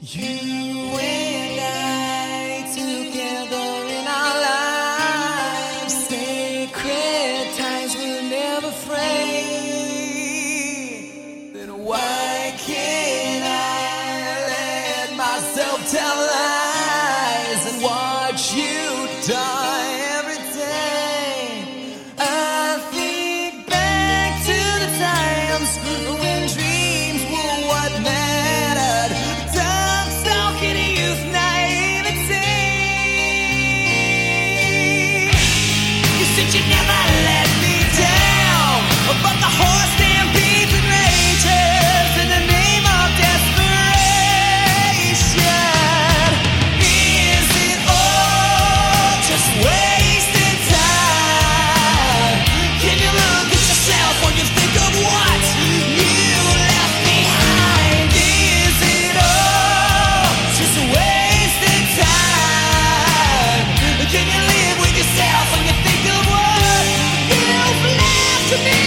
You and I together in our lives, sacred ties will never fray. Then why can't I let myself tell lies and watch you die every day? I think back to the times when dreams were what mattered. You never let me down, but the horse stampedes and rages in the name of desperation. Is it all just wasted time? Can you look at yourself when you think of what you left behind? Is it all just wasted time? Can you live with yourself when you think of what to me?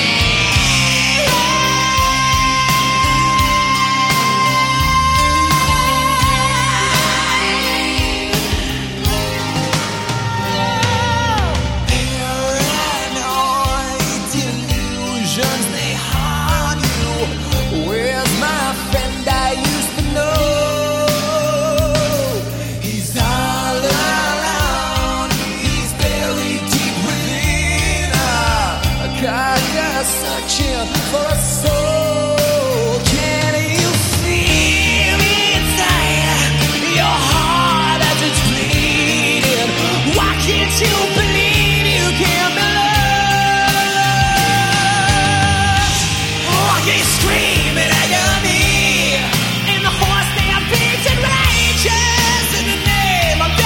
Paranoid delusions, they harm you. Where's my friend I used to know? He's all alone, he's buried deep within a carcass, searching for a soul. Can you feel inside your heart as it's bleeding? Why can't you believe you can be loved? Why can't you scream in agony? And the horse stampedes and rages in the name of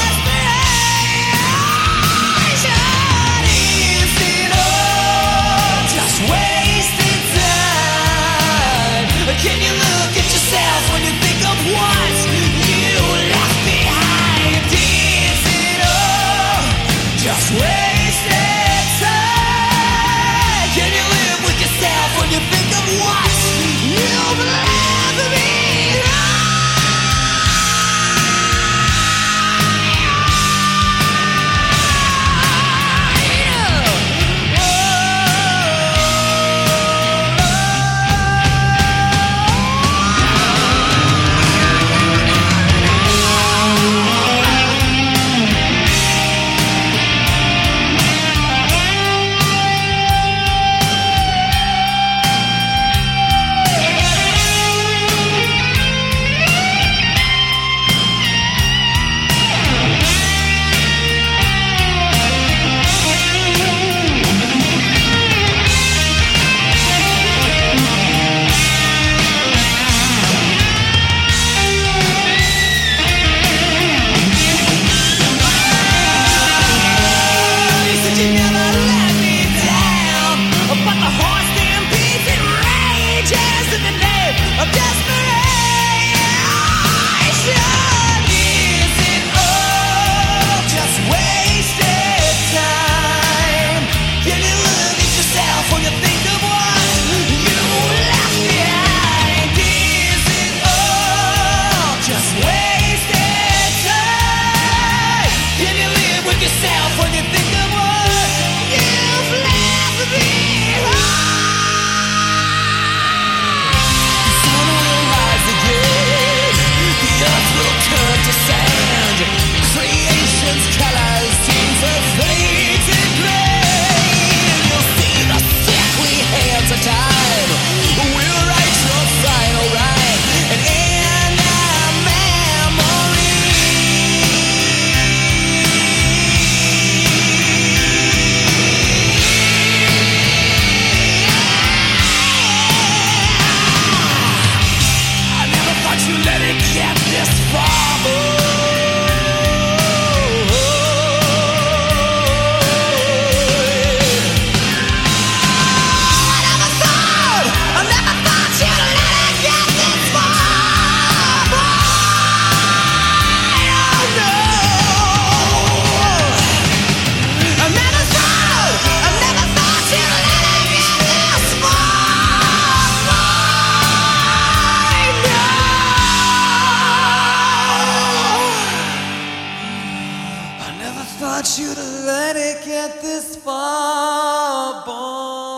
desperation. Is it all just wasted time? Can you look at yourself when you think of what you left behind? Is it all just wasted time? Can you live with yourself when you think of what you've left behind? want you to let it get this far, boy.